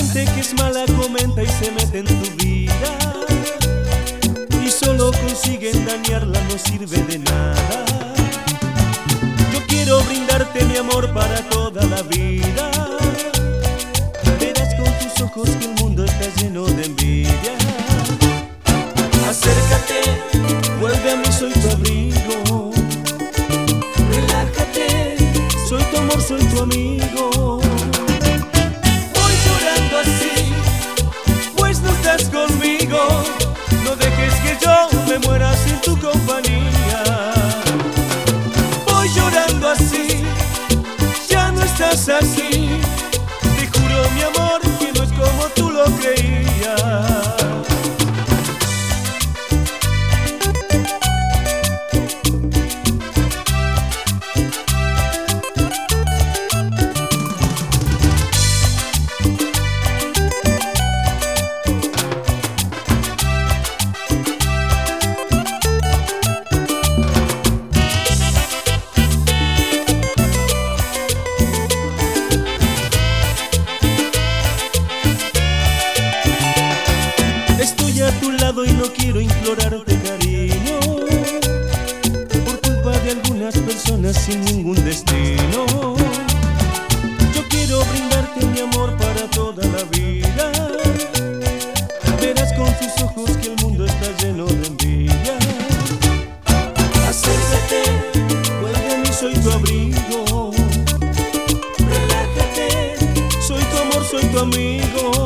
gente que es mala comenta y se mete en tu vida, y solo consiguen dañarla, no sirve de nada. Yo quiero brindarte mi amor para toda la vida. Verás con tus ojos que el mundo está lleno de envidia. Acércate, vuelve a mí, soy tu abrigo. Relájate, soy tu amor, soy tu amigo. Voy llorando así, pues no estás conmigo. No dejes que yo me muera sin tu compañía. Voy llorando así, ya no estás así. Te juro mi amor que no es como tú lo creías. Estoy a tu lado y no quiero implorarte cariño, por culpa de algunas personas sin ningún destino. Yo quiero brindarte mi amor para toda la vida. Verás con tus ojos que el mundo está lleno de envidia. Acércate, vuelve a mí, soy tu abrigo. Relájate, soy tu amor, soy tu amigo.